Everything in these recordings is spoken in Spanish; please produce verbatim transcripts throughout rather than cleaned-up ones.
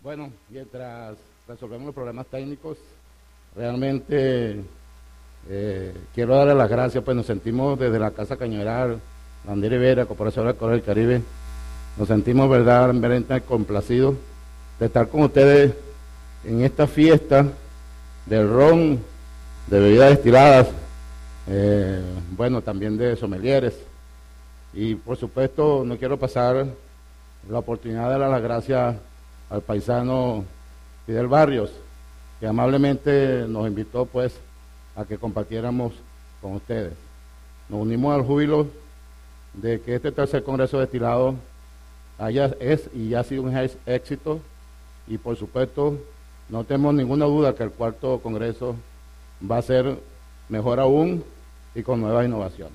Bueno, mientras resolvemos los problemas técnicos, realmente eh, quiero darle las gracias, pues nos sentimos desde la Casa Cañaveral, Bandera Ibera, Corporación de Corea del Caribe, nos sentimos verdaderamente complacidos de estar con ustedes en esta fiesta del ron, de bebidas destiladas, eh, bueno, también de sommeliers, y por supuesto no quiero pasar la oportunidad de dar las gracias al paisano Fidel Barrios, que amablemente nos invitó pues a que compartiéramos con ustedes. Nos unimos al júbilo de que este tercer Congreso Destilado haya, es y ha sido un éxito, y por supuesto no tenemos ninguna duda que el cuarto Congreso va a ser mejor aún y con nuevas innovaciones.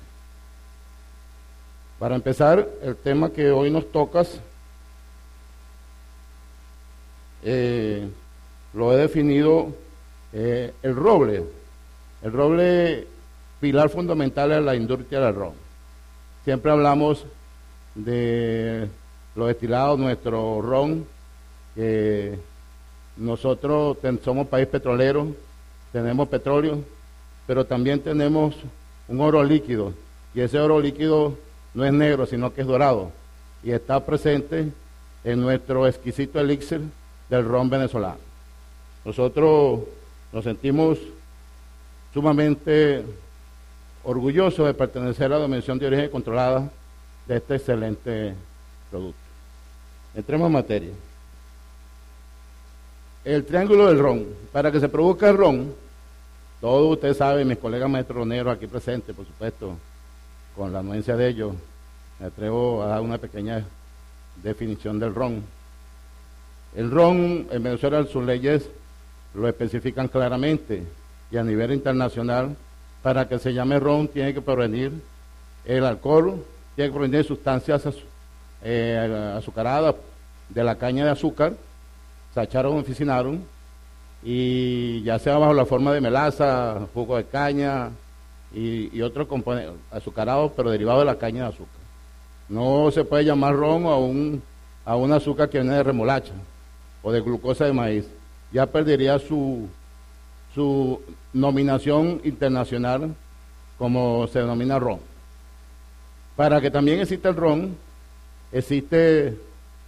Para empezar, el tema que hoy nos tocas, eh, lo he definido eh, el roble. El roble, pilar fundamental de la industria del ron. Siempre hablamos de los destilados, nuestro ron, que nosotros ten, somos país petrolero, tenemos petróleo, pero también tenemos un oro líquido, y ese oro líquido no es negro, sino que es dorado, y está presente en nuestro exquisito elixir del ron venezolano. Nosotros nos sentimos sumamente orgullosos de pertenecer a la Denominación de Origen Controlada de este excelente producto. Entremos en materia. El triángulo del ron. Para que se produzca el ron, todos ustedes saben, mis colegas maestros roneros aquí presentes, por supuesto, con la anuencia de ellos, me atrevo a dar una pequeña definición del ron. El ron en Venezuela, sus leyes lo especifican claramente, y a nivel internacional, para que se llame ron tiene que provenir el alcohol, tiene que provenir de sustancias eh, azucaradas de la caña de azúcar, sacharon, oficinaron, y ya sea bajo la forma de melaza, jugo de caña y, y otros componentes azucarados, pero derivados de la caña de azúcar. No se puede llamar ron a un, a un azúcar que viene de remolacha o de glucosa de maíz. Ya perdería su, su nominación internacional como se denomina ron. Para que también exista el ron, existe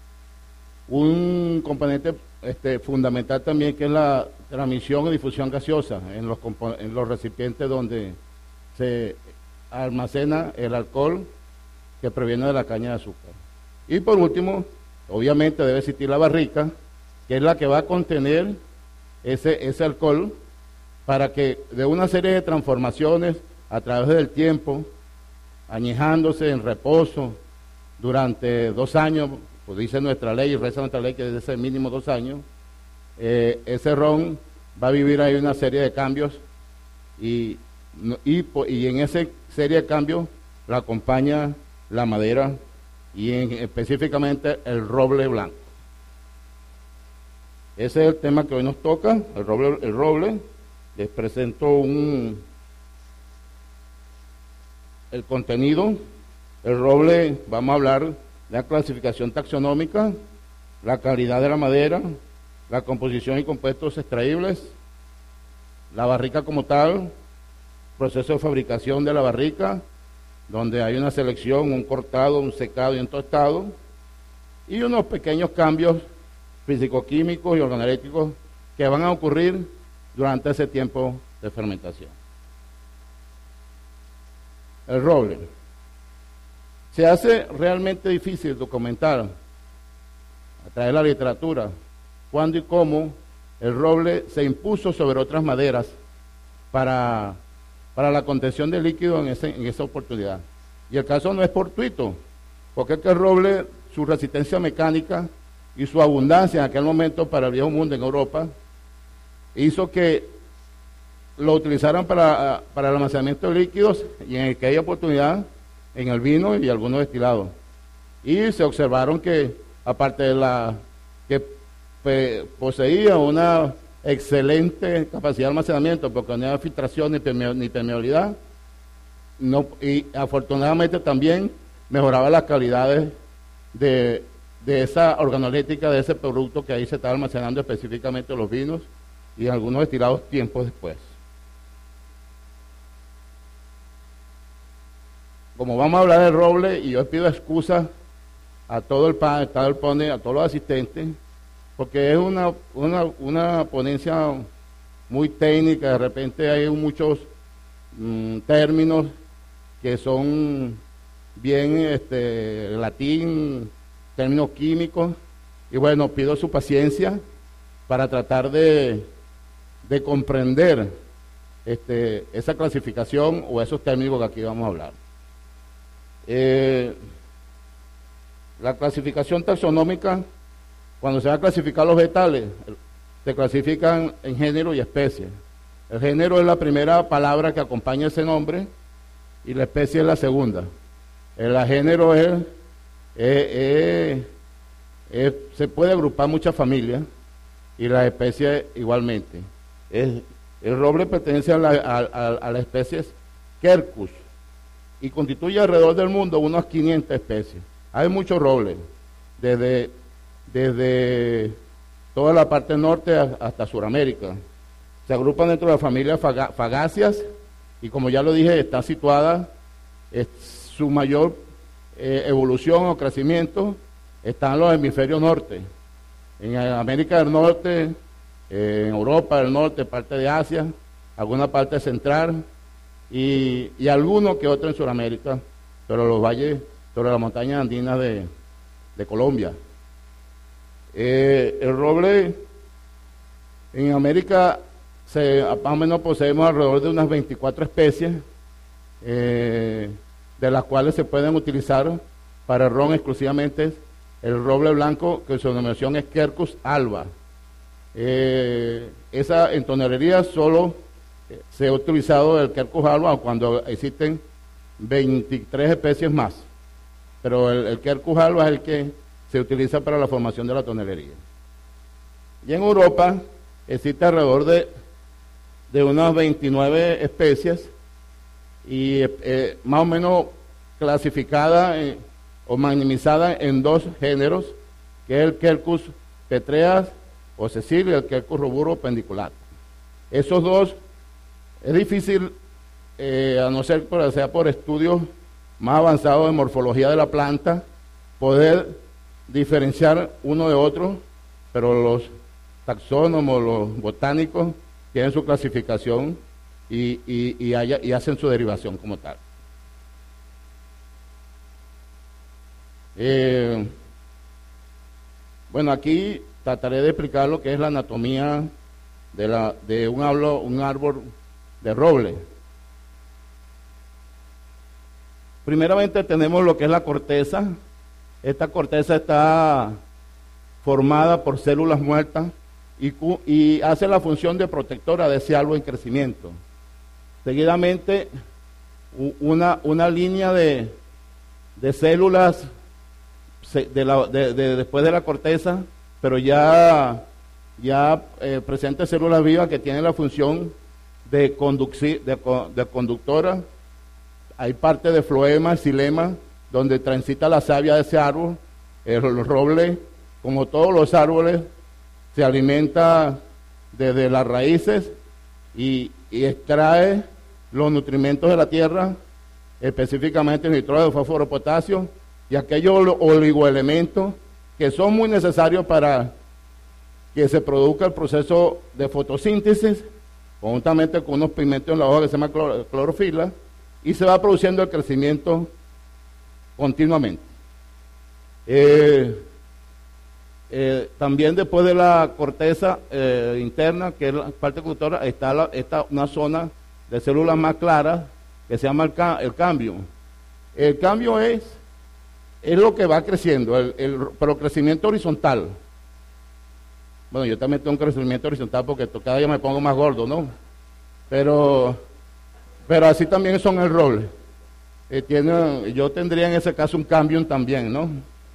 un componente este, fundamental también, que es la transmisión y difusión gaseosa en los, en los recipientes donde se almacena el alcohol que proviene de la caña de azúcar. Y por último, obviamente debe existir la barrica, que es la que va a contener ese, ese alcohol, para que de una serie de transformaciones a través del tiempo, añejándose en reposo durante dos años, pues dice nuestra ley, y reza nuestra ley que desde ese mínimo dos años, eh, ese ron va a vivir ahí una serie de cambios, y, y, y en esa serie de cambios la acompaña la madera, y en, específicamente el roble blanco. Ese es el tema que hoy nos toca, el roble. El roble. Les presento un, el contenido. El roble, vamos a hablar de la clasificación taxonómica, la calidad de la madera, la composición y compuestos extraíbles, la barrica como tal, proceso de fabricación de la barrica, donde hay una selección, un cortado, un secado y un tostado, y unos pequeños cambios físico-químicos y organoléctricos que van a ocurrir durante ese tiempo de fermentación. El roble. Se hace realmente difícil documentar a través de la literatura cuándo y cómo el roble se impuso sobre otras maderas para, para la contención de líquido en, ese, en esa oportunidad. Y el caso no es fortuito, porque es que el roble, su resistencia mecánica y su abundancia en aquel momento para el viejo mundo en Europa, hizo que lo utilizaran para, para el almacenamiento de líquidos, y en aquella oportunidad en el vino y algunos destilados. Y se observaron que, aparte de la que pe, poseía una excelente capacidad de almacenamiento, porque no había filtración ni, perme, ni permeabilidad, no, y afortunadamente también mejoraba las calidades de de esa organoléctrica, de ese producto que ahí se está almacenando específicamente los vinos y algunos destilados tiempos después. Como vamos a hablar del roble, y yo pido excusas a todo el panel, a todos los asistentes, porque es una, una, una ponencia muy técnica, de repente hay muchos mm, términos que son bien este, latín, términos químicos, y bueno, pido su paciencia para tratar de, de comprender este, esa clasificación o esos términos que aquí vamos a hablar. Eh, la clasificación taxonómica, cuando se va a clasificar los vegetales, se clasifican en género y especie. El género es la primera palabra que acompaña ese nombre y la especie es la segunda. El género es, es, es, es se puede agrupar muchas familias y la especie igualmente. Es, el roble pertenece a la, a, a, a la especie Quercus y constituye alrededor del mundo unas quinientas especies. Hay muchos robles, desde, desde toda la parte norte hasta Sudamérica. Se agrupan dentro de la familia Fagáceas y, como ya lo dije, está situada, es, su mayor eh, evolución o crecimiento está en los hemisferios norte. En América del Norte, eh, en Europa del Norte, parte de Asia, alguna parte central y, y alguno que otro en Sudamérica, pero los valles, sobre las montañas andinas de, de Colombia. Eh, el roble en América se, más o menos poseemos alrededor de unas veinticuatro especies, eh, de las cuales se pueden utilizar para el ron exclusivamente el roble blanco, que su denominación es Quercus alba. Eh, esa en tonelería solo eh, se ha utilizado el Quercus alba cuando existen veintitrés especies más, pero el, el Quercus alba es el que se utiliza para la formación de la tonelería. Y en Europa existe alrededor de, de unas veintinueve especies y eh, más o menos clasificada eh, o minimizada en dos géneros, que es el Quercus petreas o Cecilia y el Quercus roburo pendiculatum. Esos dos es difícil, eh, a no ser por, sea por estudios más avanzados de morfología de la planta, poder diferenciar uno de otro, pero los taxónomos, los botánicos, tienen su clasificación y, y, y, haya, y hacen su derivación como tal. Eh, bueno, aquí trataré de explicar lo que es la anatomía de, la, de un, árbol, un árbol de roble. Primeramente tenemos lo que es la corteza. Esta corteza está formada por células muertas y, y hace la función de protectora de ese árbol en crecimiento. Seguidamente, una, una línea de, de células de la, de, de, después de la corteza, pero ya, ya eh, presenta células vivas que tienen la función de, conducir, de, de conductora. Hay parte de floema, xilema, donde transita la savia de ese árbol. El roble, como todos los árboles, se alimenta desde las raíces y, y extrae los nutrimentos de la tierra, específicamente nitrógeno, fósforo, potasio y aquellos oligoelementos que son muy necesarios para que se produzca el proceso de fotosíntesis, conjuntamente con unos pigmentos en la hoja que se llama clor clorofila, y se va produciendo el crecimiento continuamente. Eh, eh, también después de la corteza eh, interna, que es la parte conductora, está, la, está una zona de células más claras que se llama el, ca el cambio. El cambio es, es lo que va creciendo, el, el, pero crecimiento horizontal. Bueno, yo también tengo un crecimiento horizontal porque cada día me pongo más gordo, ¿no? Pero, pero así también son el roble. Eh, tiene, yo tendría en ese caso un cambio también, ¿no?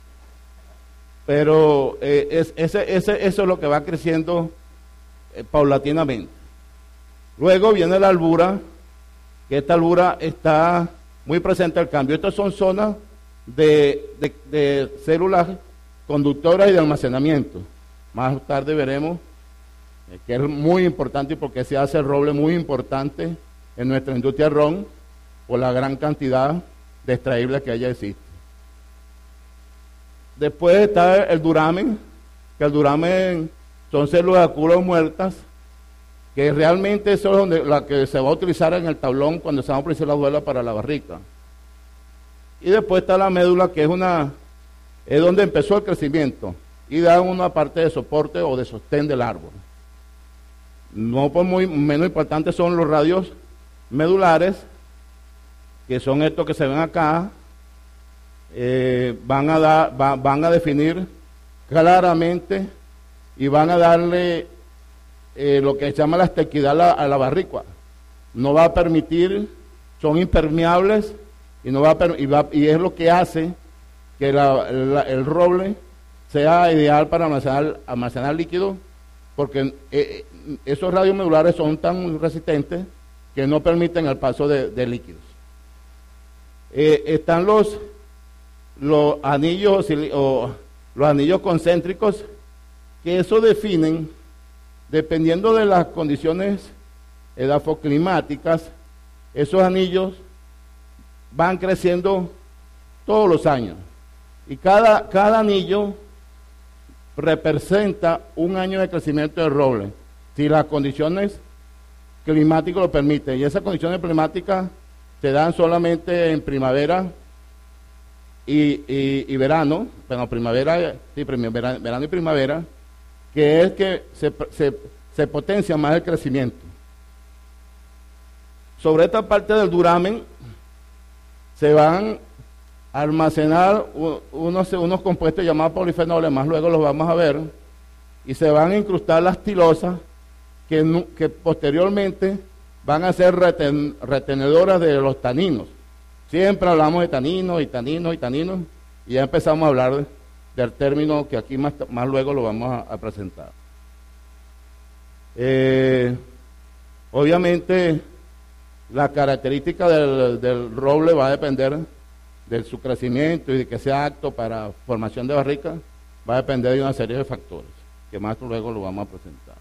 Pero eh, es, ese, ese, eso es lo que va creciendo eh, paulatinamente. Luego viene la albura, que esta albura está muy presente al cambio. Estas son zonas de, de, de células conductoras y de almacenamiento. Más tarde veremos eh, que es muy importante y porque se hace el roble muy importante en nuestra industria de ron por la gran cantidad de extraíbles que allá existe. Después está el duramen, que el duramen son células de culo muertas, que realmente eso es donde, la que se va a utilizar en el tablón cuando se va a producir la duela para la barrica. Y después está la médula, que es una es donde empezó el crecimiento y da una parte de soporte o de sostén del árbol. No por muy menos importantes son los radios medulares, que son estos que se ven acá. Eh, van a dar, va, van a definir claramente y van a darle eh, lo que se llama la estequidad a la, a la barrica. No va a permitir, son impermeables y no va a per, y, va, y es lo que hace que la, la, el roble sea ideal para almacenar, almacenar líquido, porque eh, esos radios medulares son tan resistentes que no permiten el paso de, de líquidos. Eh, están los los anillos o los anillos concéntricos, que eso definen, dependiendo de las condiciones edafoclimáticas, esos anillos van creciendo todos los años y cada, cada anillo representa un año de crecimiento del roble, si las condiciones climáticas lo permiten, y esas condiciones climáticas se dan solamente en primavera y, y, y verano, bueno, primavera, sí, primavera, verano y primavera, que es que se, se, se potencia más el crecimiento. Sobre esta parte del duramen se van a almacenar unos, unos compuestos llamados polifenoles, más luego los vamos a ver, y se van a incrustar las tilosas que, que posteriormente van a ser reten, retenedoras de los taninos. Siempre hablamos de taninos y taninos y taninos, y ya empezamos a hablar de, del término que aquí más, más luego lo vamos a, a presentar. Eh, obviamente, la característica del, del roble va a depender de su crecimiento y de que sea apto para formación de barrica, va a depender de una serie de factores, que más luego lo vamos a presentar.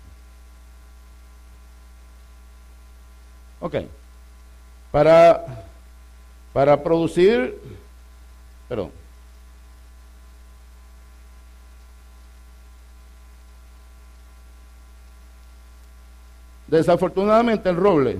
Ok, para, para producir, perdón, desafortunadamente el roble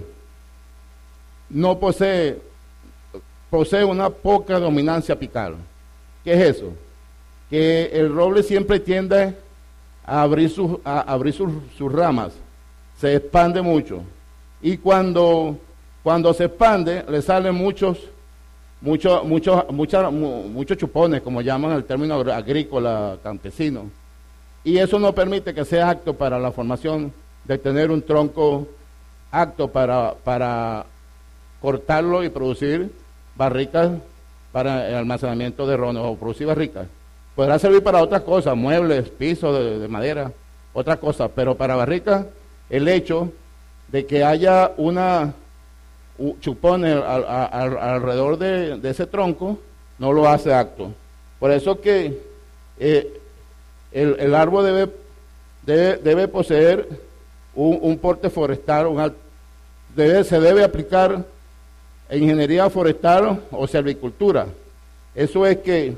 no posee, posee una poca dominancia apical. ¿Qué es eso? Que el roble siempre tiende a abrir sus, a abrir sus, sus ramas, se expande mucho. Y cuando, cuando se expande, le salen muchos, muchos, muchos, muchos, muchos chupones, como llaman el término agrícola campesino. Y eso no permite que sea apto para la formación de tener un tronco apto para, para cortarlo y producir barricas para el almacenamiento de ron o producir barricas. Podrá servir para otras cosas, muebles, pisos de, de madera, otras cosas, pero para barricas, el hecho de que haya una un chupón al, al, al, alrededor de, de ese tronco, no lo hace apto. Por eso que eh, el, el árbol debe, debe, debe poseer un, un porte forestal, un, debe, se debe aplicar en ingeniería forestal o silvicultura. Eso es que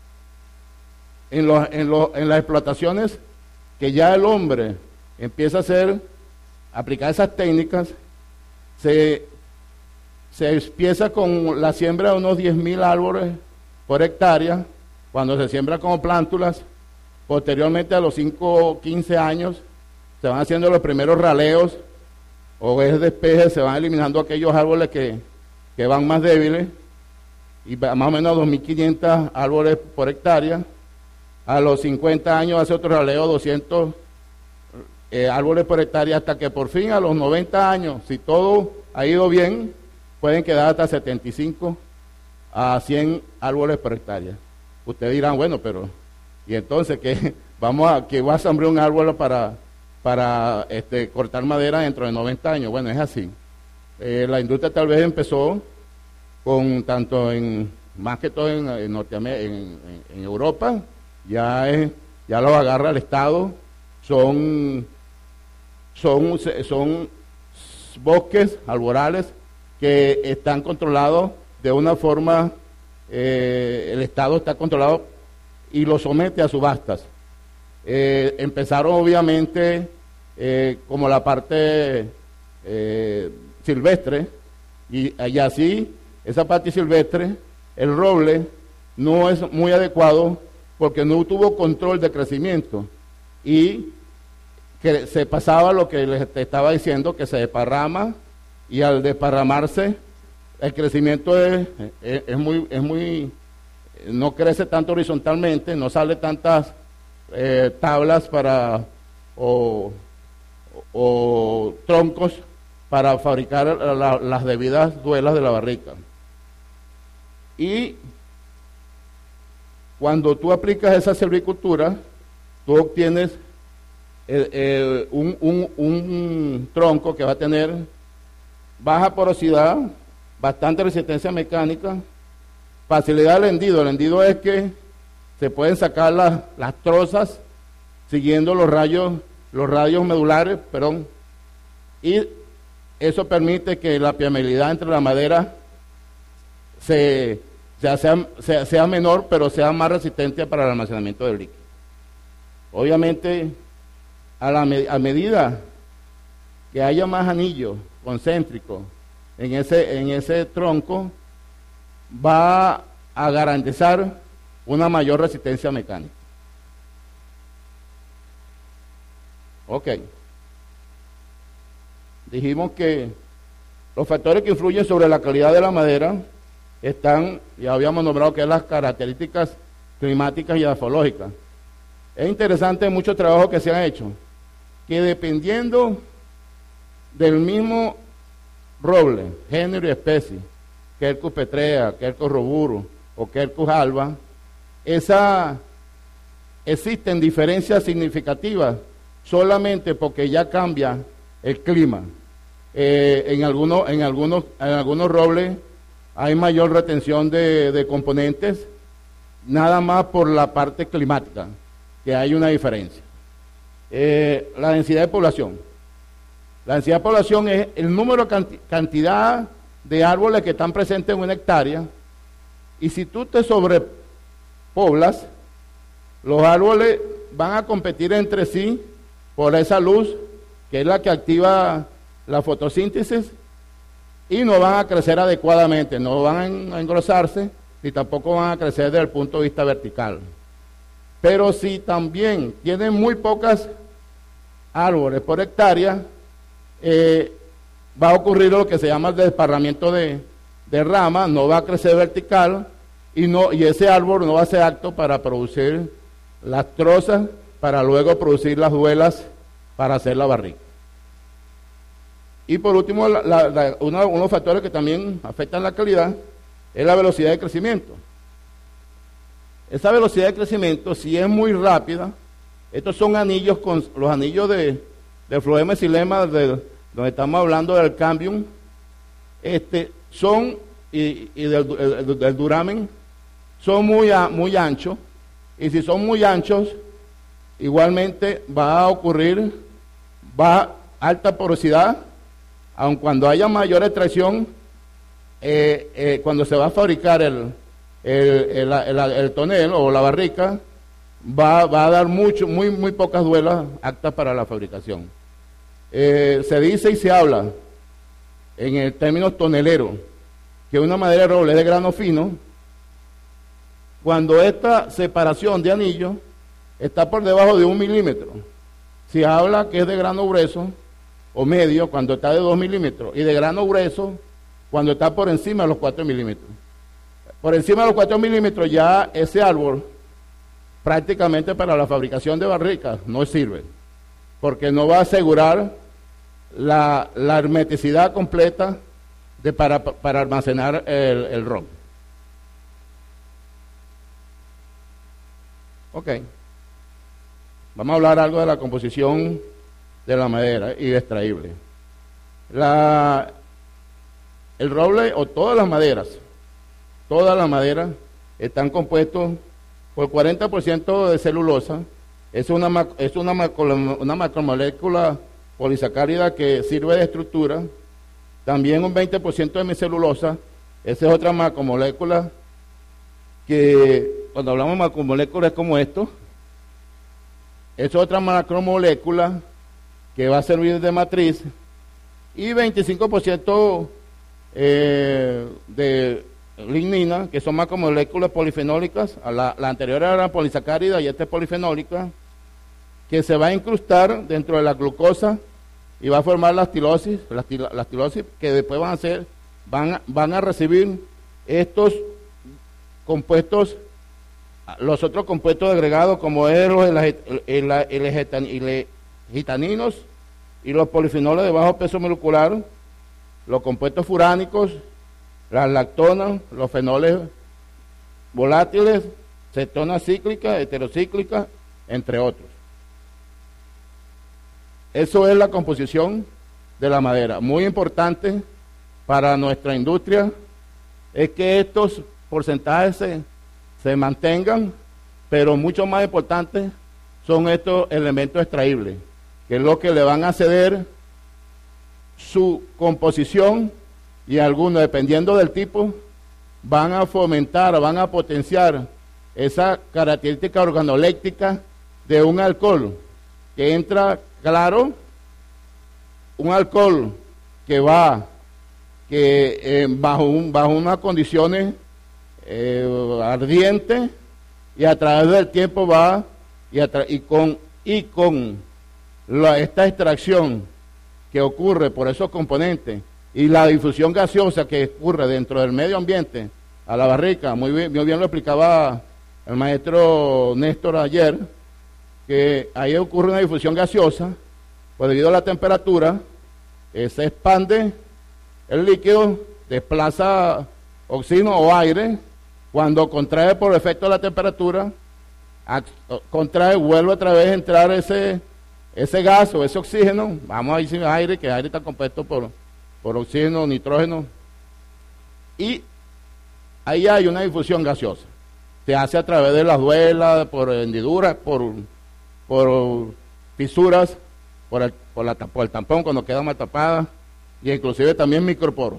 en, los, en, los, en las explotaciones que ya el hombre empieza a hacer, aplicar esas técnicas, se, se empieza con la siembra de unos diez mil árboles por hectárea, cuando se siembra como plántulas. Posteriormente, a los cinco o quince años, se van haciendo los primeros raleos o es despeje, se van eliminando aquellos árboles que, que van más débiles, y más o menos dos mil quinientos árboles por hectárea. A los cincuenta años hace otro raleo, doscientos eh, árboles por hectárea, hasta que por fin a los noventa años, si todo ha ido bien, pueden quedar hasta setenta y cinco a cien árboles por hectárea. Ustedes dirán, bueno, pero y entonces que vamos a que va a sembrar un árbol para para este, cortar madera dentro de noventa años. Bueno, es así. Eh, la industria tal vez empezó con tanto en más que todo en, en Norteamérica, en, en, en Europa ya es, ya lo agarra el Estado, son, son, son bosques arborales que están controlados de una forma, eh, el Estado está controlado y lo somete a subastas. Eh, empezaron obviamente eh, como la parte eh, silvestre, y, y así esa parte silvestre, el roble no es muy adecuado porque no tuvo control de crecimiento y que se pasaba lo que les estaba diciendo, que se desparrama, y al desparramarse el crecimiento es, es, es muy, es muy, no crece tanto horizontalmente, no sale tantas eh, tablas para o, o troncos para fabricar la, las debidas duelas de la barrica. Y cuando tú aplicas esa silvicultura, tú obtienes eh, eh, un, un, un tronco que va a tener baja porosidad, bastante resistencia mecánica, facilidad del hendido. El hendido es que se pueden sacar las, las trozas siguiendo los rayos, los radios medulares, perdón, y eso permite que la permeabilidad entre la madera se, sea, sea, sea, sea menor, pero sea más resistente para el almacenamiento del líquido. Obviamente, a, la, a medida que haya más anillos concéntricos en ese, en ese tronco, va a garantizar una mayor resistencia mecánica. Ok. Dijimos que los factores que influyen sobre la calidad de la madera están, ya habíamos nombrado que es las características climáticas y edafológicas. Es interesante muchos trabajos que se han hecho, que dependiendo del mismo roble, género y especie, Quercus petrea, Quercus roburu o Quercus alba, esa, existen diferencias significativas solamente porque ya cambia el clima. Eh, en, algunos, en, algunos, en algunos robles hay mayor retención de, de componentes, nada más por la parte climática, que hay una diferencia. Eh, la densidad de población. La densidad de población es el número, canti cantidad de árboles que están presentes en una hectárea, y si tú te sobrepoblas, los árboles van a competir entre sí por esa luz, que es la que activa la fotosíntesis, y no van a crecer adecuadamente, no van a engrosarse, ni tampoco van a crecer desde el punto de vista vertical. Pero si también tienen muy pocas árboles por hectárea, eh, va a ocurrir lo que se llama el desparramiento de, de ramas, no va a crecer vertical, y, no, y ese árbol no va a ser apto para producir las trozas, para luego producir las duelas para hacer la barrica. Y por último, la, la, la, uno, unos factores que también afectan la calidad es la velocidad de crecimiento. Esa velocidad de crecimiento, si es muy rápida, estos son anillos, con los anillos de, de Phloema y Xylema, de, donde estamos hablando del cambium, este, son, y, y del, el, del duramen, son muy, a, muy anchos, y si son muy anchos, igualmente va a ocurrir, va alta porosidad, aun cuando haya mayor extracción, eh, eh, cuando se va a fabricar el, el, el, el, el tonel o la barrica, va, va a dar mucho, muy, muy pocas duelas aptas para la fabricación. Eh, se dice y se habla, en el término tonelero, que una madera de roble es de grano fino, cuando esta separación de anillos está por debajo de un milímetro. Se habla que es de grano grueso o medio cuando está de dos milímetros, y de grano grueso cuando está por encima de los cuatro milímetros. Por encima de los cuatro milímetros ya ese árbol prácticamente para la fabricación de barricas no sirve, porque no va a asegurar la, la hermeticidad completa de para, para almacenar el, el ron. Ok. Vamos a hablar algo de la composición de la madera y extraíble. La, el roble o todas las maderas, todas las maderas están compuestos por cuarenta por ciento de celulosa. Es una, es una, macro, una macromolécula polisacárida que sirve de estructura. También un veinte por ciento de hemicelulosa. Esa es otra macromolécula que, cuando hablamos de macromoléculas, es como esto. Es otra macromolécula que va a servir de matriz. Y veinticinco por ciento eh, de lignina, que son macromoléculas polifenólicas. La, la anterior era polisacárida y esta es polifenólica, que se va a incrustar dentro de la glucosa y va a formar la estilosis, la, la estilosis que después van a hacer, van, van a recibir estos compuestos, los otros compuestos agregados como es los gitaninos y los polifenoles de bajo peso molecular, los compuestos furánicos, las lactonas, los fenoles volátiles, cetonas cíclicas, heterocíclicas, entre otros. Eso es la composición de la madera. Muy importante para nuestra industria es que estos porcentajes se, se mantengan, pero mucho más importante son estos elementos extraíbles, que es lo que le van a ceder su composición, y algunos, dependiendo del tipo, van a fomentar, van a potenciar esa característica organoléptica de un alcohol que entra claro, un alcohol que va que eh, bajo, un, bajo unas condiciones eh, ardientes, y a través del tiempo va y, y con, y con la, esta extracción que ocurre por esos componentes y la difusión gaseosa que ocurre dentro del medio ambiente a la barrica, muy bien, muy bien lo explicaba el maestro Néstor ayer, que ahí ocurre una difusión gaseosa, pues debido a la temperatura, eh, se expande el líquido, desplaza oxígeno o aire, cuando contrae por efecto de la temperatura, contrae, vuelve otra vez a entrar ese, ese gas o ese oxígeno, vamos a decir aire, que el aire está compuesto por, por oxígeno, nitrógeno, y ahí hay una difusión gaseosa. Se hace a través de las duelas, por hendiduras, por, por fisuras, por el, por, la, por el tampón cuando queda mal tapada, y inclusive también microporos.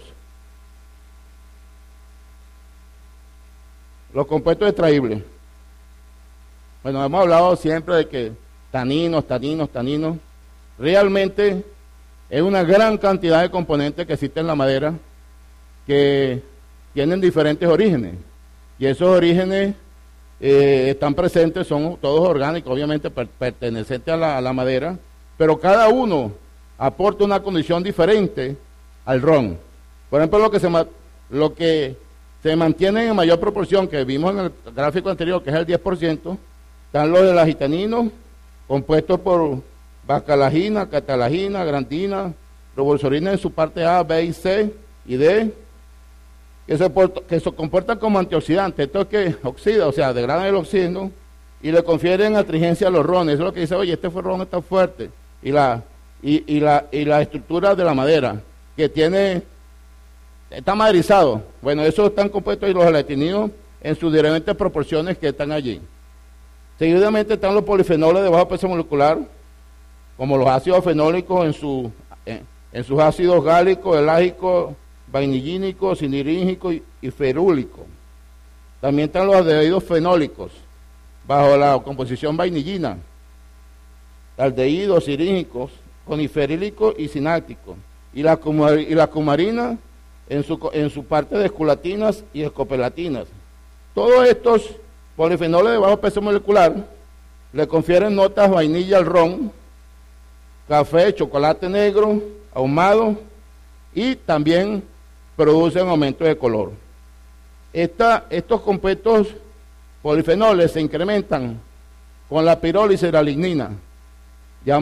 Los compuestos extraíbles. Bueno, hemos hablado siempre de que taninos, taninos, taninos. Realmente es una gran cantidad de componentes que existen en la madera que tienen diferentes orígenes. Y esos orígenes eh, están presentes, son todos orgánicos, obviamente per, pertenecientes a la, a la madera, pero cada uno aporta una condición diferente al ron. Por ejemplo, lo que se, lo que se mantiene en mayor proporción, que vimos en el gráfico anterior, que es el diez por ciento, están los de la gitaninos, compuestos por bacalagina, catalagina, grandina, robolsorina en su parte A, B y C y D, que se, que se comportan como antioxidantes. Esto es que oxida, o sea, degradan el oxígeno y le confieren astringencia a los rones. Eso es lo que dice, oye, este ron está fuerte. Y la, y, y, la, y la estructura de la madera, que tiene, está maderizado. Bueno, esos están compuestos y los gelatininos en sus diferentes proporciones que están allí. Seguidamente están los polifenoles de bajo peso molecular, como los ácidos fenólicos en, su, en, en sus ácidos gálicos, elágicos, vainillínicos, siniríngicos y, y ferúlicos. También están los aldehídos fenólicos, bajo la composición vainillina, aldehídos siríngicos, coniferílicos y sinácticos, y la, y la cumarina en su, en su parte de esculatinas y escopelatinas. Todos estos polifenoles de bajo peso molecular le confieren notas vainilla al ron, café, chocolate negro, ahumado, y también producen aumento de color. Esta, estos compuestos polifenoles se incrementan con la pirólisis de la lignina. Ya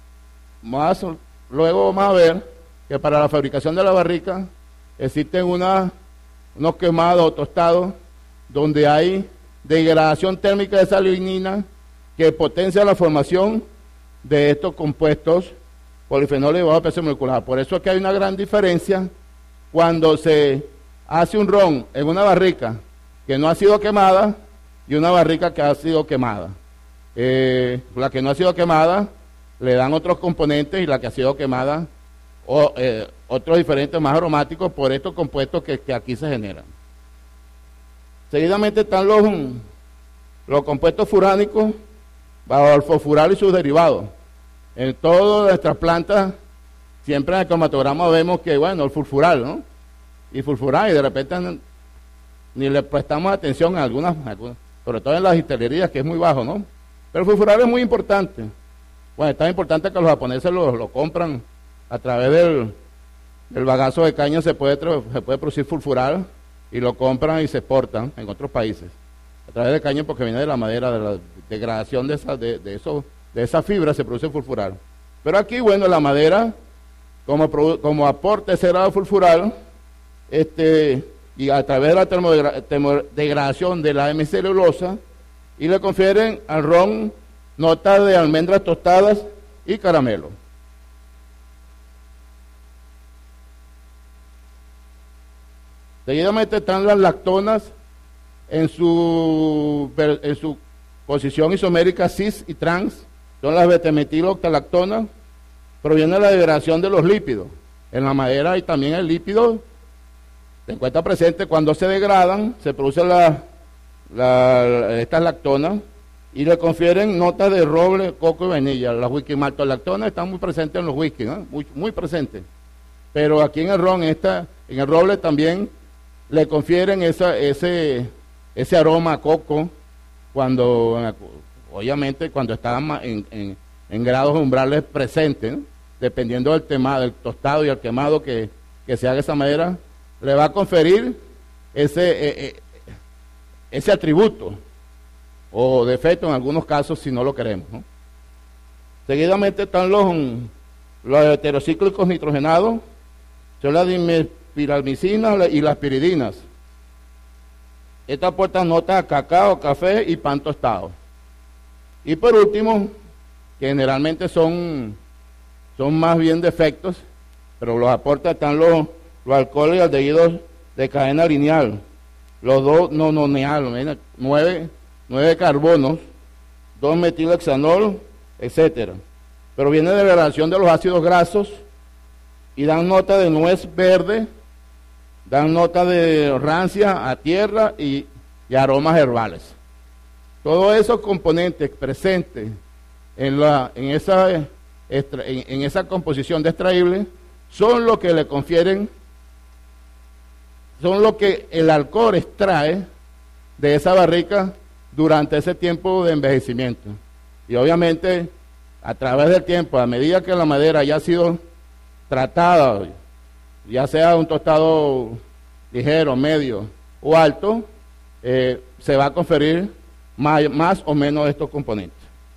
más, luego vamos a ver que para la fabricación de la barrica existen una, unos quemados o tostados donde hay degradación térmica de esa lignina que potencia la formación de estos compuestos polifenoles de bajo peso molecular. Por eso es que hay una gran diferencia cuando se hace un ron en una barrica que no ha sido quemada y una barrica que ha sido quemada. Eh, la que no ha sido quemada le dan otros componentes y la que ha sido quemada o, eh, otros diferentes más aromáticos por estos compuestos que, que aquí se generan. Seguidamente están los, los compuestos furánicos bajo el fosfural y sus derivados. En todas nuestras plantas, siempre en el cromatograma vemos que, bueno, el sulfural, ¿no? Y sulfural, y de repente ni le prestamos atención a algunas, algunas, sobre todo en las distillerías, que es muy bajo, ¿no? Pero el sulfural es muy importante. Bueno, es tan importante que los japoneses lo, lo compran a través del, del bagazo de caña, se puede, se puede producir sulfural y lo compran y se exportan en otros países. A través de caña porque viene de la madera, de la degradación de esa, de, de eso, de esa fibra se produce sulfural. Pero aquí, bueno, la madera, como, como aporta ese grado sulfural, este, y a través de la termodegra termodegradación de la hemicelulosa, y le confieren al ron notas de almendras tostadas y caramelo. Seguidamente están las lactonas en su, en su posición isomérica cis y trans, son las betametiloctalactonas, proviene de la degradación de los lípidos. En la madera y también el lípido se encuentra presente. Cuando se degradan, se producen la, la, estas lactonas y le confieren notas de roble, coco y vainilla. Las whisky-maltolactonas están muy presentes en los whisky, ¿no? muy, muy presentes. Pero aquí en el ron, esta, en el roble también le confieren esa, ese, ese aroma a coco, cuando, obviamente, cuando está en, en, en grados umbrales presentes, ¿no? Dependiendo del tema, del tostado y el quemado que, que se haga esa madera, le va a conferir ese, eh, eh, ese atributo o defecto en algunos casos si no lo queremos, ¿no? Seguidamente están los, los heterocíclicos nitrogenados, son las dimespiralmicinas y las piridinas. Estas aportan notas a cacao, café y pan tostado. Y por último, que generalmente son, son más bien defectos, pero los aportan están los, los alcoholes y aldehídos de cadena lineal, los dos nononealos, nueve, nueve carbonos, dos metilhexanol, etcétera. Pero viene de la relación de los ácidos grasos y dan nota de nuez verde, dan nota de rancia a tierra y, y aromas herbales. Todos esos componentes presentes en, la, en, esa, en, en esa composición de extraíble son lo que le confieren, son lo que el alcohol extrae de esa barrica durante ese tiempo de envejecimiento. Y obviamente, a través del tiempo, a medida que la madera ya ha sido tratada, ya sea un tostado ligero, medio o alto, eh, se va a conferir más, más o menos de estos componentes.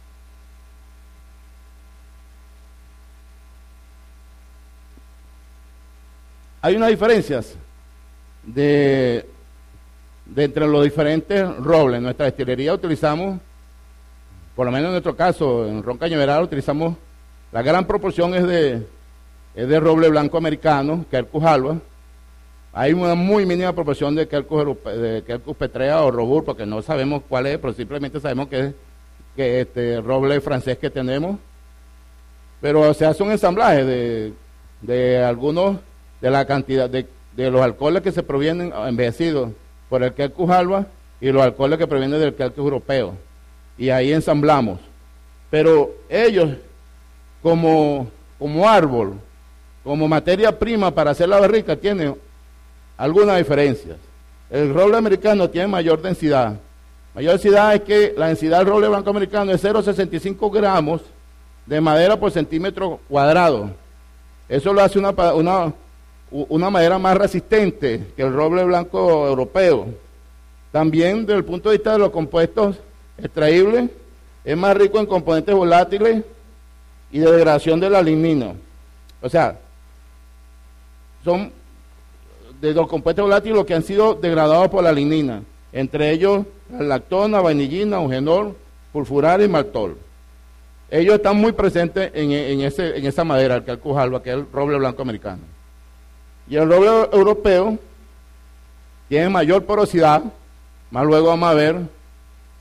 Hay unas diferencias de, de entre los diferentes robles. En nuestra destilería utilizamos, por lo menos en nuestro caso, en ron cañaveral utilizamos, la gran proporción es de, es de roble blanco americano, Quercus alba. Hay una muy mínima proporción de Quercus, de Quercus petrea o robur, porque no sabemos cuál es, pero simplemente sabemos que es que este roble francés que tenemos. Pero se hace un ensamblaje de, de algunos, de la cantidad, de, de los alcoholes que se provienen envejecidos por el Quercus alba y los alcoholes que provienen del Quercus europeo. Y ahí ensamblamos. Pero ellos, como, como árbol, como materia prima para hacer la barrica, tienen algunas diferencias. El roble americano tiene mayor densidad. Mayor densidad es que la densidad del roble blanco americano es cero coma sesenta y cinco gramos de madera por centímetro cuadrado. Eso lo hace una, una, una madera más resistente que el roble blanco europeo. También, desde el punto de vista de los compuestos extraíbles, es más rico en componentes volátiles y de degradación de la lignina. O sea, son de los compuestos volátiles los que han sido degradados por la lignina, entre ellos la lactona, vainillina, eugenol, sulfural y maltol. Ellos están muy presentes en, en, ese, en esa madera, el Quercus alba, que es el roble blanco americano. Y el roble europeo tiene mayor porosidad, más luego vamos a ver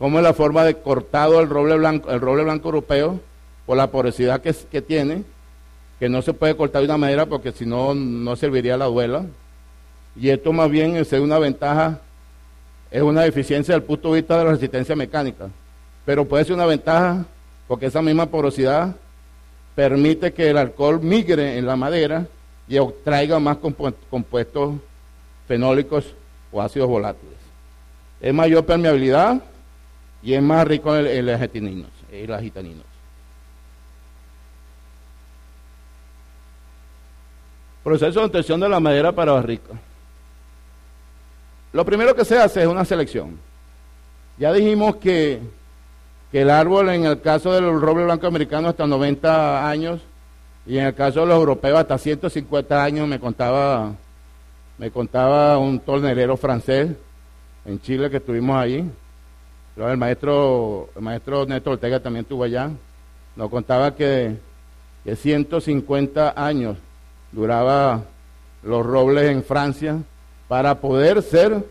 cómo es la forma de cortado el roble blanco, el roble blanco europeo, por la porosidad que, que tiene, que no se puede cortar de una manera porque si no, no serviría la duela. Y esto más bien es una ventaja, es una deficiencia desde el punto de vista de la resistencia mecánica, pero puede ser una ventaja porque esa misma porosidad permite que el alcohol migre en la madera y traiga más compuestos fenólicos o ácidos volátiles. Es mayor permeabilidad y es más rico en, en los gitaninos, en los gitaninos. Proceso de obtención de la madera para barrica. Lo primero que se hace es una selección. Ya dijimos que, que el árbol, en el caso del roble blanco americano, hasta noventa años, y en el caso de los europeos, hasta ciento cincuenta años, me contaba, me contaba un tornerero francés en Chile que estuvimos ahí. El maestro, el maestro Néstor Ortega también estuvo allá. Nos contaba que, que ciento cincuenta años duraba los robles en Francia para poder ser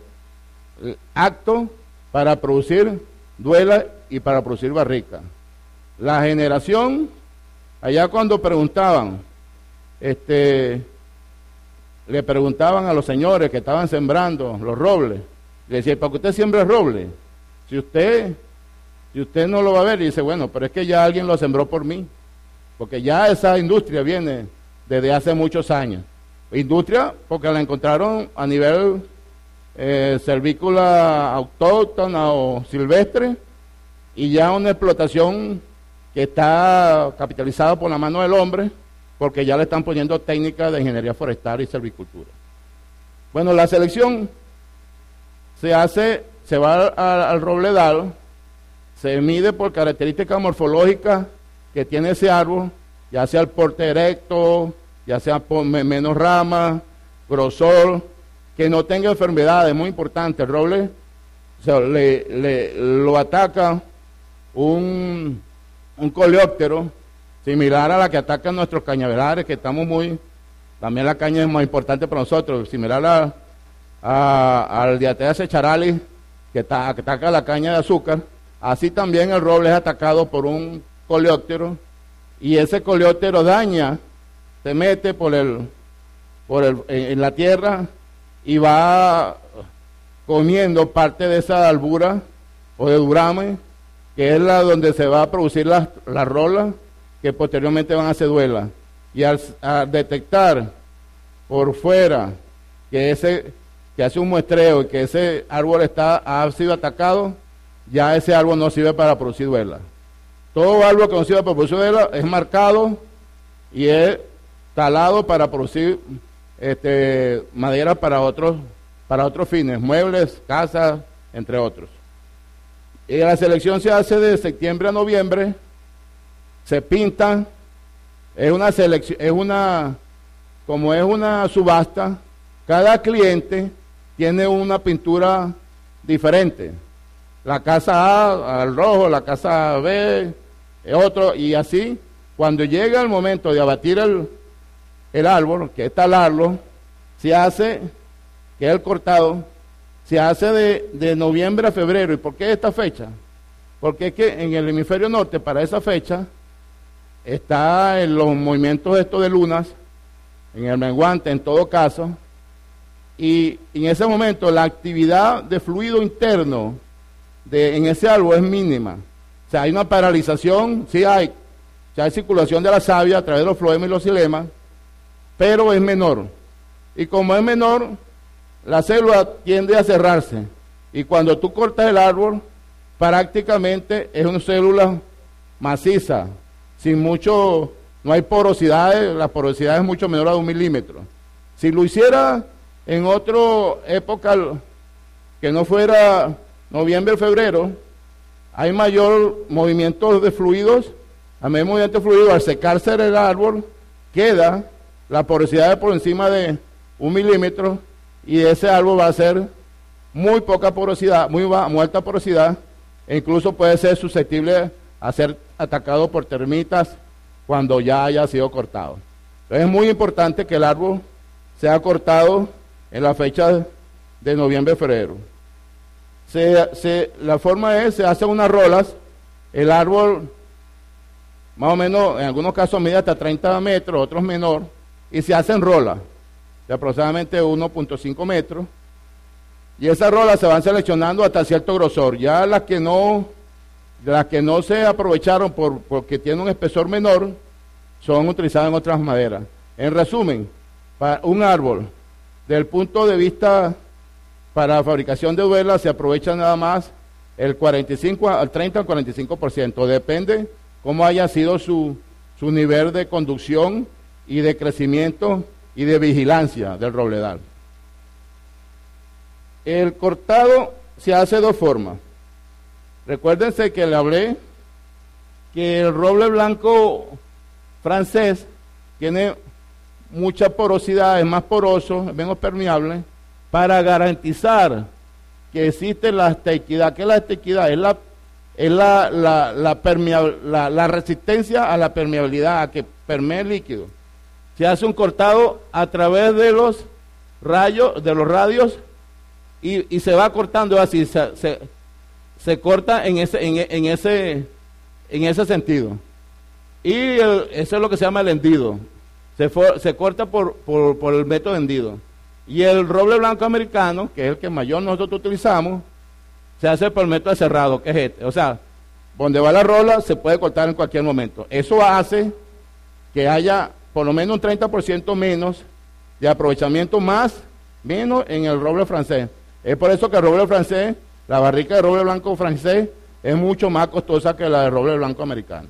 apto para producir duela y para producir barrica. La generación, allá cuando preguntaban, este, le preguntaban a los señores que estaban sembrando los robles, le decían, ¿para qué usted siembra roble? Si usted, si usted no lo va a ver, y dice, bueno, pero es que ya alguien lo sembró por mí, porque ya esa industria viene desde hace muchos años. Industria porque la encontraron a nivel eh, cervícola autóctona o silvestre, y ya una explotación que está capitalizada por la mano del hombre, porque ya le están poniendo técnicas de ingeniería forestal y silvicultura. Bueno, la selección se hace, se va al, al robledal, se mide por características morfológicas que tiene ese árbol, ya sea el porte erecto, ya sea por menos ramas, grosor, que no tenga enfermedades, muy importante. El roble, o sea, le, le, lo ataca un, un coleóptero similar a la que atacan nuestros cañaverares, que estamos muy, también la caña es más importante para nosotros, similar a, a, al Diatea secharali, que, ta, que ataca la caña de azúcar. Así también el roble es atacado por un coleóptero, y ese coleóptero daña, se mete por el, por el, en, en la tierra y va comiendo parte de esa albura o de durame, que es la donde se va a producir las la rolas que posteriormente van a hacer duela. Y al, al detectar por fuera que ese que hace un muestreo y que ese árbol está ha sido atacado, ya ese árbol no sirve para producir duela. Todo árbol que no sirve para producir duela es marcado y es talado para producir este, madera para otros, para otros fines, muebles, casas, entre otros. Y la selección se hace de septiembre a noviembre, se pinta, es una selección, es una, como es una subasta, cada cliente tiene una pintura diferente. La casa A al rojo, la casa B, otro, y así, cuando llega el momento de abatir el el árbol, que es talarlo, se hace, que es el cortado, se hace de, de noviembre a febrero. ¿Y por qué esta fecha? Porque es que en el hemisferio norte, para esa fecha, está en los movimientos estos de lunas, en el menguante en todo caso, y en ese momento la actividad de fluido interno de, en ese árbol es mínima. O sea, hay una paralización, sí hay, sí hay circulación de la savia a través de los floemas y los xilemas, pero es menor. Y como es menor, la célula tiende a cerrarse. Y cuando tú cortas el árbol, prácticamente es una célula maciza, sin mucho, no hay porosidades, la porosidad es mucho menor a un milímetro. Si lo hiciera en otra época, que no fuera noviembre o febrero, hay mayor movimiento de fluidos, a medio movimiento de fluidos, al secarse el árbol, queda la porosidad es por encima de un milímetro, y ese árbol va a ser muy poca porosidad, muy, baja, muy alta porosidad, e incluso puede ser susceptible a ser atacado por termitas cuando ya haya sido cortado. Entonces es muy importante que el árbol sea cortado en la fecha de noviembre-febrero. Se, se, la forma es, se hacen unas rolas, el árbol más o menos, en algunos casos mide hasta treinta metros, otros menor, y se hacen rolas de aproximadamente uno punto cinco metros, y esas rolas se van seleccionando hasta cierto grosor. Ya las que no, las que no se aprovecharon por, porque tienen un espesor menor, son utilizadas en otras maderas. En resumen, para un árbol, del punto de vista para la fabricación de duelas, se aprovecha nada más el cuarenta y cinco, al treinta al cuarenta y cinco por ciento, depende cómo haya sido su, su nivel de conducción y de crecimiento y de vigilancia del robledal. El cortado se hace de dos formas. Recuérdense que le hablé que el roble blanco francés tiene mucha porosidad, es más poroso, es menos permeable, para garantizar que existe la estequidad. ¿Qué es la estequidad? Es la es la, la, la, permeable, la, la resistencia a la permeabilidad, a que permee el líquido. Se hace un cortado a través de los rayos, de los radios, y, y se va cortando así, se, se, se corta en ese, en, en, ese, en ese sentido. Y el, eso es lo que se llama el hendido. Se, for, se corta por, por, por el método de hendido. Y el roble blanco americano, que es el que mayor nosotros utilizamos, se hace por el método de cerrado, que es este. O sea, donde va la rola se puede cortar en cualquier momento. Eso hace que haya por lo menos un treinta por ciento menos de aprovechamiento más, menos en el roble francés. Es por eso que el roble francés, la barrica de roble blanco francés, es mucho más costosa que la de roble blanco americano.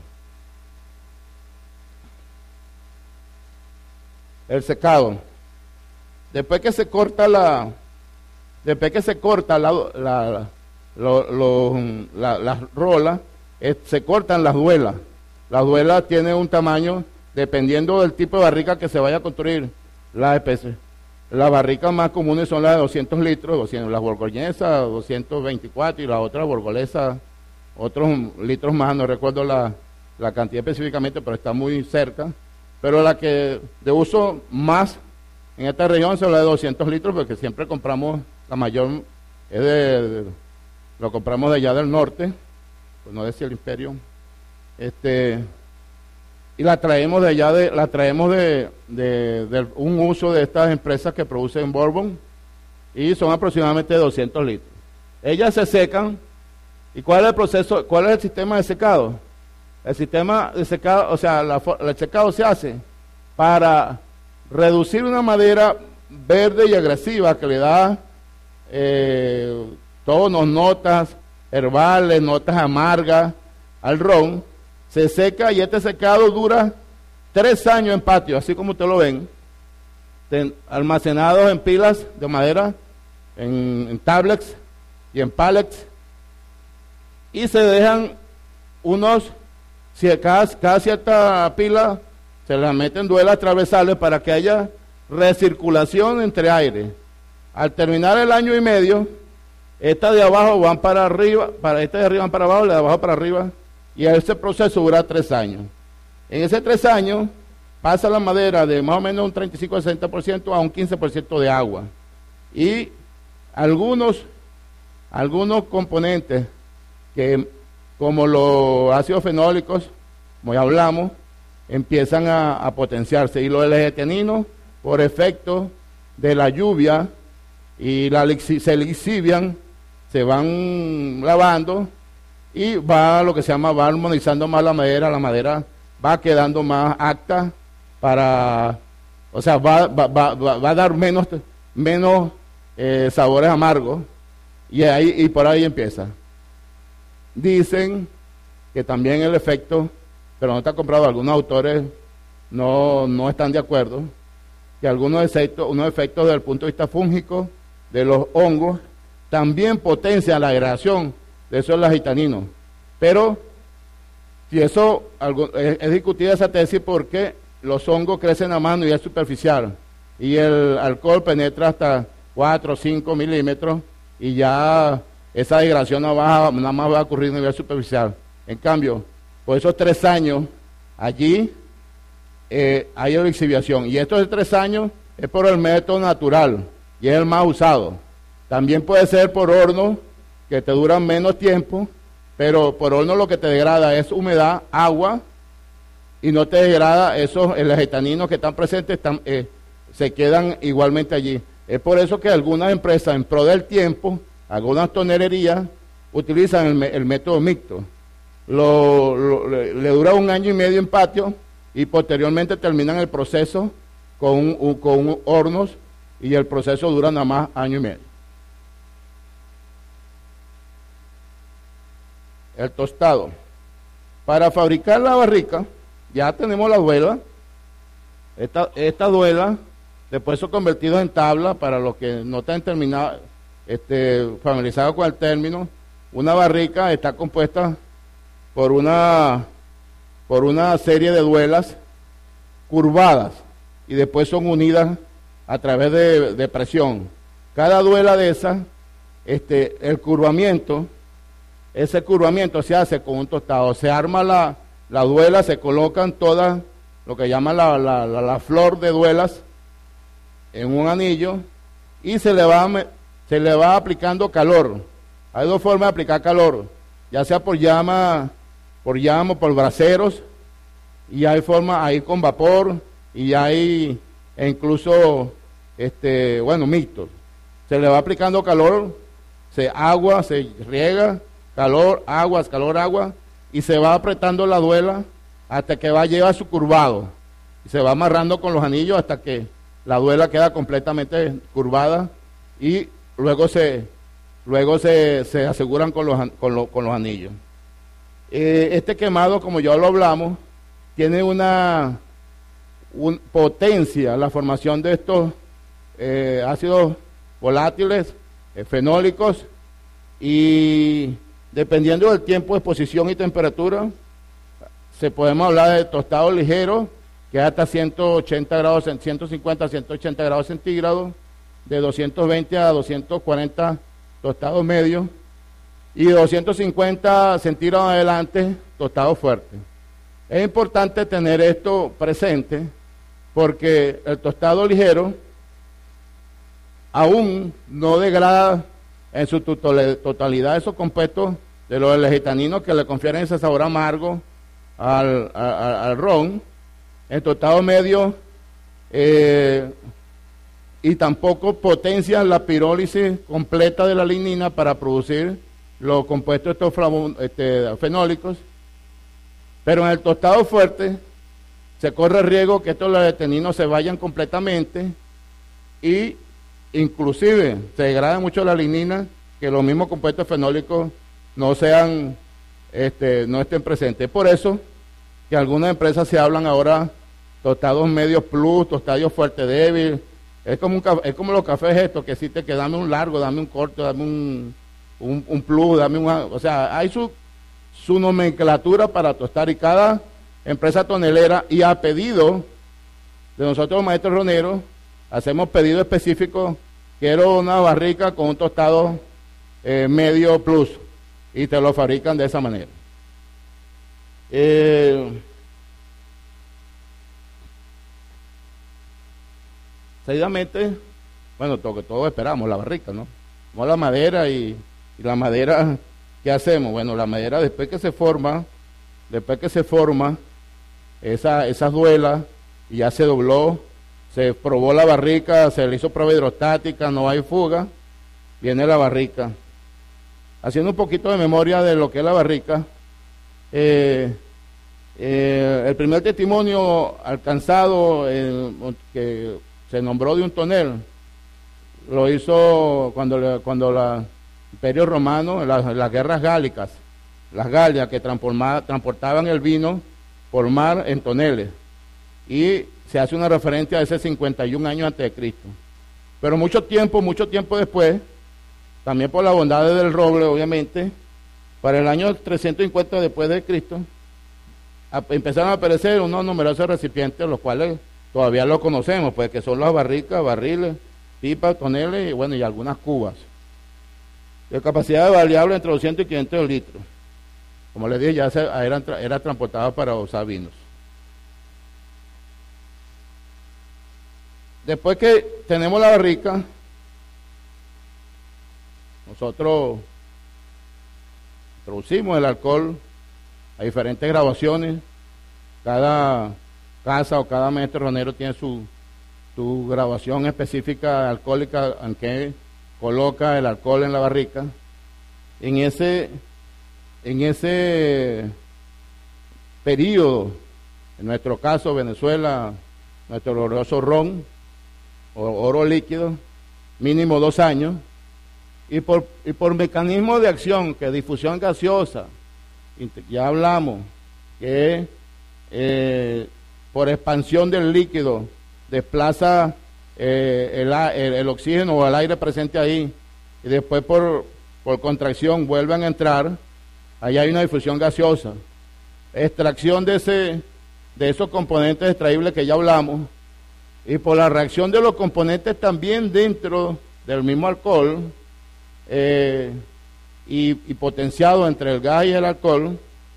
El secado. Después que se corta la, después que se corta la, la, la Lo, lo, la, las rolas, eh, se cortan las duelas. Las duelas tienen un tamaño dependiendo del tipo de barrica que se vaya a construir. Las especies. Las barricas más comunes son las de doscientos litros, doscientos, las borgoñesas doscientos veinticuatro y las otras borgolesas otros litros más, no recuerdo la, la cantidad específicamente, pero está muy cerca. Pero la que de uso más en esta región son las de doscientos litros, porque siempre compramos, la mayor es de, de lo compramos de allá del norte, pues no decía el imperio, este, y la traemos de allá, de, la traemos de, de, de un uso de estas empresas que producen bourbon, y son aproximadamente doscientos litros. Ellas se secan, ¿y cuál es el proceso, cuál es el sistema de secado? El sistema de secado, o sea, la, el secado se hace para reducir una madera verde y agresiva que le da eh, tonos, notas herbales, notas amargas al ron. Se seca y este secado dura tres años en patio, así como ustedes lo ven, ten, almacenados en pilas de madera, en, en tablets y en pallets, y se dejan unos, si cada, cada cierta pila se la meten duelas transversales para que haya recirculación entre aire. Al terminar el año y medio, estas de abajo van para arriba, para estas de arriba van para abajo, las de abajo para arriba, y ese proceso dura tres años. En ese tres años pasa la madera de más o menos un treinta y cinco a sesenta por ciento a un quince por ciento de agua. Y algunos, algunos componentes que, como los ácidos fenólicos, como ya hablamos, empiezan a, a potenciarse. Y los L-getianinos, por efecto de la lluvia y la se lixivian, se van lavando y va lo que se llama, va armonizando más la madera, la madera va quedando más apta para, o sea, va, va, va, va a dar menos, menos eh, sabores amargos, y ahí y por ahí empieza. Dicen que también el efecto, pero no está comprobado, algunos autores no, no están de acuerdo, que algunos efectos, unos efectos desde el punto de vista fúngico de los hongos también potencian la degradación de esos gitaninos. Pero si eso es, es discutida esa tesis, porque los hongos crecen a mano y es superficial, y el alcohol penetra hasta cuatro o cinco milímetros, y ya esa degradación no va, nada más va a ocurrir a nivel superficial. En cambio, por esos tres años, allí eh, hay lixiviación, y estos tres años es por el método natural, y es el más usado. También puede ser por horno, que te duran menos tiempo, pero por horno lo que te degrada es humedad, agua, y no te degrada esos, los etaninos que están presentes, están, eh, se quedan igualmente allí. Es por eso que algunas empresas, en pro del tiempo, algunas tonelerías, utilizan el, el método mixto. Lo, lo, le, le dura un año y medio en patio, y posteriormente terminan el proceso con, un, un, con un hornos, y el proceso dura nada más año y medio. El tostado. Para fabricar la barrica, ya tenemos la duela. Esta, esta duela, después son convertidos en tabla, para los que no están terminados, este, familiarizados con el término. Una barrica está compuesta por una, por una serie de duelas curvadas, y después son unidas a través de, de presión. Cada duela de esas, este, el curvamiento, ese curvamiento se hace con un tostado. Se arma la, la duela, se colocan todas, lo que llaman la, la, la, la flor de duelas, en un anillo, y se le va, se le va aplicando calor. Hay dos formas de aplicar calor, ya sea por llama, por llama o por braseros, y hay formas ahí con vapor, y hay e incluso, este, bueno, mixtos. Se le va aplicando calor, se agua, se riega, calor, agua, calor, agua, y se va apretando la duela hasta que va a llevar su curvado. Y se va amarrando con los anillos hasta que la duela queda completamente curvada, y luego se, luego se, se aseguran con los, con, lo, con los anillos. Eh, este quemado, como ya lo hablamos, tiene una un, potencia la formación de estos eh, ácidos volátiles, eh, fenólicos, y dependiendo del tiempo de exposición y temperatura, se podemos hablar de tostado ligero, que es hasta ciento ochenta grados, ciento cincuenta a ciento ochenta grados centígrados, de doscientos veinte a doscientos cuarenta tostados medios, y de doscientos cincuenta centígrados en adelante, tostado fuerte. Es importante tener esto presente, porque el tostado ligero aún no degrada en su totalidad esos compuestos de los eletaninos que le confieren ese sabor amargo al, al, al ron. El tostado medio eh, y tampoco potencia la pirólisis completa de la lignina para producir los compuestos estos flavon, este, fenólicos. Pero en el tostado fuerte se corre el riesgo que estos eletaninos se vayan completamente, y inclusive se degrada mucho la lignina, que los mismos compuestos fenólicos no sean, este, no estén presentes. Por eso que algunas empresas se hablan ahora tostados medios plus, tostados fuerte débil. Es como un, es como los cafés estos que existe, que dame un largo, dame un corto, dame un, un, un plus, dame un, o sea, hay su, su nomenclatura para tostar, y cada empresa tonelera, y a pedido de nosotros los maestros roneros, hacemos pedido específico: quiero una barrica con un tostado eh, medio plus, y te lo fabrican de esa manera. Eh, seguidamente, bueno, todo, que todos esperamos la barrica, ¿no? Como la madera, y, y la madera, ¿qué hacemos? Bueno, la madera, después que se forma, después que se forma esa, esas duelas, y ya se dobló, se probó la barrica, se le hizo prueba hidrostática, no hay fuga, viene la barrica. Haciendo un poquito de memoria de lo que es la barrica, eh, eh, el primer testimonio alcanzado, eh, que se nombró de un tonel, lo hizo cuando, le, cuando la Imperio Romano, las, las guerras gálicas, las Galias, que transportaban el vino por mar en toneles, y se hace una referencia a ese cincuenta y un años antes de Cristo. Pero mucho tiempo, mucho tiempo después, también por las bondades del roble, obviamente, para el año trescientos cincuenta después de Cristo, a, empezaron a aparecer unos numerosos recipientes, los cuales todavía los conocemos, pues, que son las barricas, barriles, pipas, toneles, y bueno, y algunas cubas. De capacidad variable entre doscientos y quinientos litros. Como les dije, ya se, eran, era transportado para usar vinos. Después que tenemos la barrica, nosotros producimos el alcohol a diferentes graduaciones. Cada casa o cada maestro ronero tiene su, su graduación específica alcohólica en que coloca el alcohol en la barrica. En ese, en ese periodo, en nuestro caso Venezuela, nuestro glorioso ron, o oro líquido, mínimo dos años, y por, y por mecanismo de acción, que difusión gaseosa, ya hablamos, que eh, por expansión del líquido desplaza eh, el, el, el oxígeno o el aire presente ahí, y después por, por contracción vuelven a entrar, ahí hay una difusión gaseosa. Extracción de, ese, de esos componentes extraíbles que ya hablamos, y por la reacción de los componentes también dentro del mismo alcohol, eh, y, y potenciado entre el gas y el alcohol,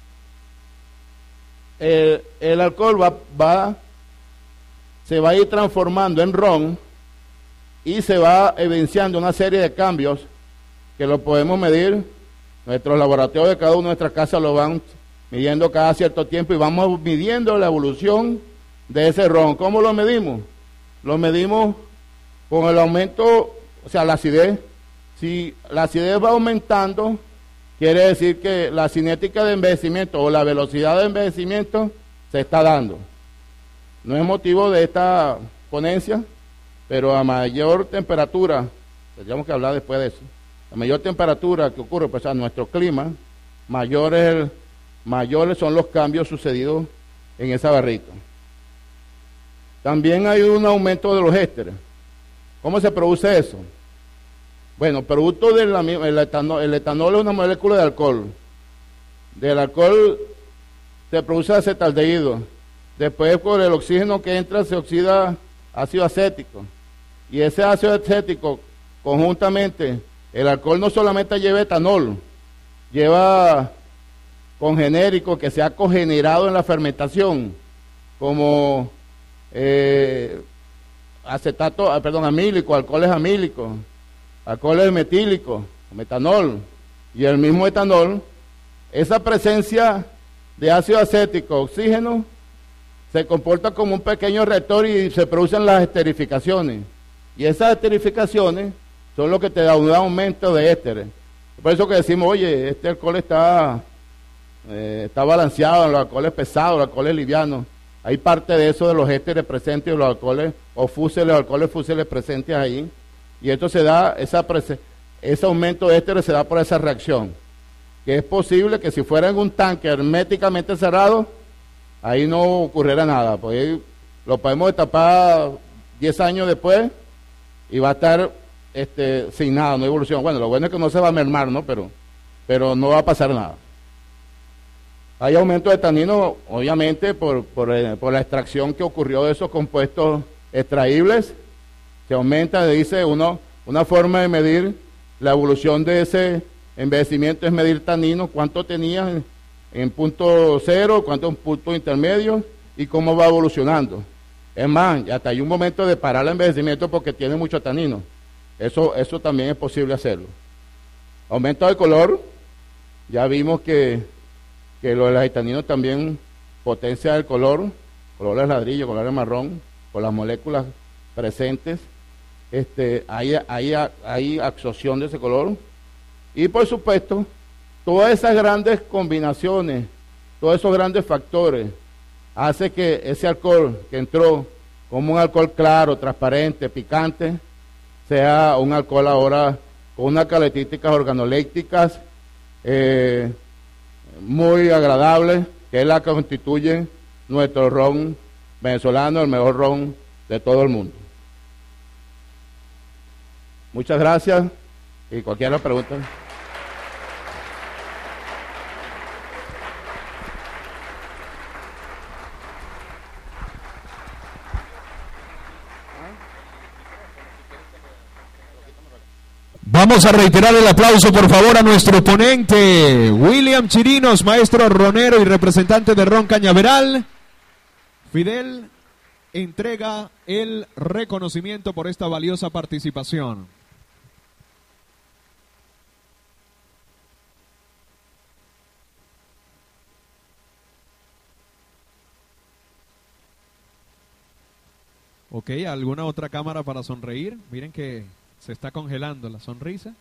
el, el alcohol va, va, se va a ir transformando en ron y se va evidenciando una serie de cambios que lo podemos medir. Nuestros laboratorios de cada una de nuestras casas lo van midiendo cada cierto tiempo y vamos midiendo la evolución de ese ron. ¿Cómo lo medimos? Lo medimos con el aumento, o sea, la acidez. Si la acidez va aumentando, quiere decir que la cinética de envejecimiento o la velocidad de envejecimiento se está dando. No es motivo de esta ponencia, pero a mayor temperatura, tendríamos que hablar después de eso, a mayor temperatura que ocurre pues, a nuestro clima, mayor es el, mayores son los cambios sucedidos en esa barrica. También hay un aumento de los ésteres. ¿Cómo se produce eso? Bueno, producto del el etanol, el etanol es una molécula de alcohol. Del alcohol se produce acetaldehído. Después, por el oxígeno que entra, se oxida ácido acético. Y ese ácido acético, conjuntamente, el alcohol no solamente lleva etanol, lleva congenérico que se ha cogenerado en la fermentación, como eh, acetato, perdón, amílico, alcoholes amílicos, alcoholes metílicos, metanol, y el mismo etanol. Esa presencia de ácido acético, oxígeno, se comporta como un pequeño reactor y se producen las esterificaciones. Y esas esterificaciones son lo que te da un aumento de ésteres. Por eso que decimos, oye, este alcohol está, eh, está balanceado, los alcoholes pesados, los alcoholes livianos. Hay parte de eso de los ésteres presentes, los alcoholes o fúseles, los alcoholes fúseles presentes ahí. Y esto se da, esa ese aumento de ésteres se da por esa reacción. Que es posible que si fuera en un tanque herméticamente cerrado, ahí no ocurriera nada. Pues lo podemos destapar diez años después y va a estar este, sin nada, no hay evolución. Bueno, lo bueno es que no se va a mermar, ¿no? Pero, pero no va a pasar nada. Hay aumento de tanino, obviamente, por, por, eh, por la extracción que ocurrió de esos compuestos extraíbles. Se aumenta, dice uno, una forma de medir la evolución de ese envejecimiento es medir tanino, cuánto tenía en, en punto cero, cuánto en punto intermedio y cómo va evolucionando. Es más, hasta hay un momento de parar el envejecimiento porque tiene mucho tanino. Eso, eso también es posible hacerlo. Aumento de color, ya vimos que, que lo de los taninos también potencia el color, colores ladrillo, colores marrón, con las moléculas presentes. Este, hay, hay, hay absorción de ese color. Y por supuesto, todas esas grandes combinaciones, todos esos grandes factores, hace que ese alcohol que entró como un alcohol claro, transparente, picante, sea un alcohol ahora con unas características organolépticas eh, muy agradables, que es la que constituye nuestro ron venezolano, el mejor ron de todo el mundo. Muchas gracias y cualquier pregunta. Vamos a reiterar el aplauso, por favor, a nuestro ponente, William Chirinos, maestro ronero y representante de Ron Cañaveral. Fidel entrega el reconocimiento por esta valiosa participación. Ok, ¿alguna otra cámara para sonreír? Miren que se está congelando la sonrisa.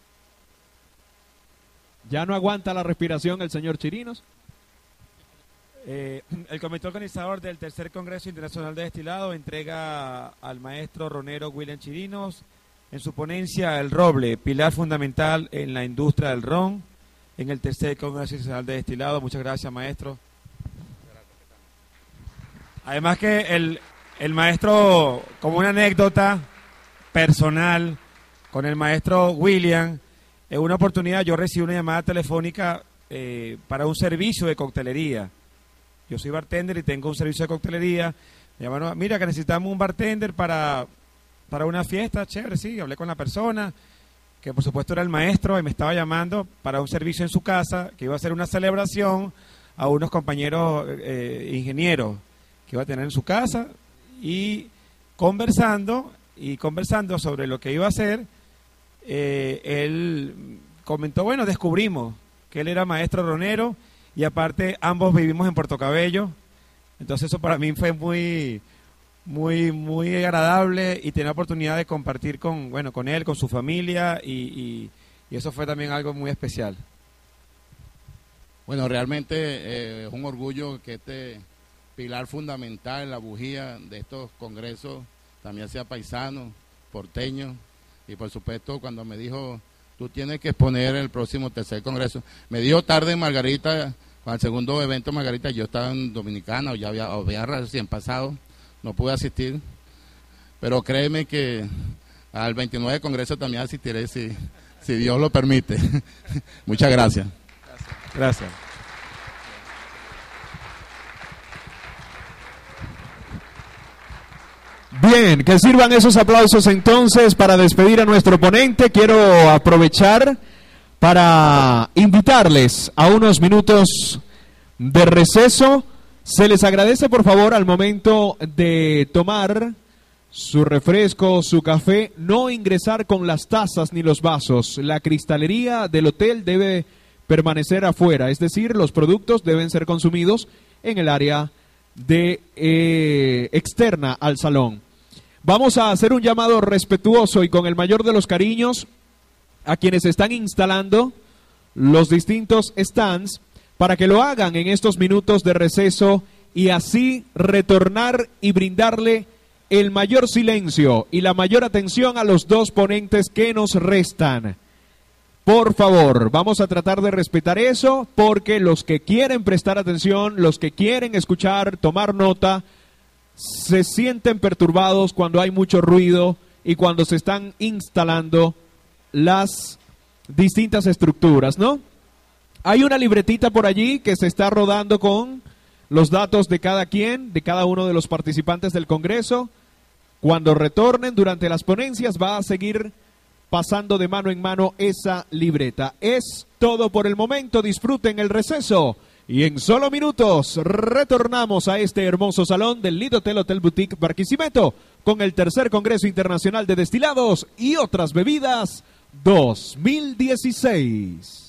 ¿Ya no aguanta la respiración el señor Chirinos? Eh, el comité organizador del tercer Congreso Internacional de Destilado entrega al maestro ronero William Chirinos en su ponencia El Roble, pilar fundamental en la industria del ron, en el tercer Congreso Internacional de Destilado. Muchas gracias, maestro. Además que el, el maestro, como una anécdota personal con el maestro William, en una oportunidad yo recibí una llamada telefónica eh, para un servicio de coctelería. Yo soy bartender y tengo un servicio de coctelería. Me llamaron, mira que necesitamos un bartender para, para una fiesta. Chévere, sí, hablé con la persona, que por supuesto era el maestro, y me estaba llamando para un servicio en su casa, que iba a hacer una celebración a unos compañeros eh, ingenieros que iba a tener en su casa, y conversando, y conversando sobre lo que iba a hacer, eh, él comentó, bueno, descubrimos que él era maestro ronero, y aparte ambos vivimos en Puerto Cabello, entonces eso para mí fue muy, muy, muy agradable, y tener la oportunidad de compartir con, bueno, con él, con su familia, y, y, y eso fue también algo muy especial. Bueno, realmente eh, es un orgullo que este pilar fundamental en la bujía de estos congresos también sea paisano, porteño, y por supuesto cuando me dijo, tú tienes que exponer el próximo tercer congreso, me dio tarde en Margarita, con el segundo evento Margarita, yo estaba en Dominicana, o ya había, había recién pasado, no pude asistir, pero créeme que al veintinueve congreso también asistiré si, si Dios lo permite. Muchas gracias. Gracias. Gracias. Bien, que sirvan esos aplausos entonces para despedir a nuestro ponente. Quiero aprovechar para invitarles a unos minutos de receso. Se les agradece por favor al momento de tomar su refresco, su café, no ingresar con las tazas ni los vasos. La cristalería del hotel debe permanecer afuera, es decir, los productos deben ser consumidos en el área de eh, externa al salón. Vamos a hacer un llamado respetuoso y con el mayor de los cariños a quienes están instalando los distintos stands para que lo hagan en estos minutos de receso y así retornar y brindarle el mayor silencio y la mayor atención a los dos ponentes que nos restan. Por favor, vamos a tratar de respetar eso porque los que quieren prestar atención, los que quieren escuchar, tomar nota, se sienten perturbados cuando hay mucho ruido y cuando se están instalando las distintas estructuras, ¿no? Hay una libretita por allí que se está rodando con los datos de cada quien, de cada uno de los participantes del Congreso. Cuando retornen durante las ponencias va a seguir pasando de mano en mano esa libreta. Es todo por el momento, disfruten el receso. Y en solo minutos retornamos a este hermoso salón del Lido Hotel Hotel Boutique Barquisimeto con el tercer Congreso Internacional de Destilados y otras bebidas dos mil dieciséis.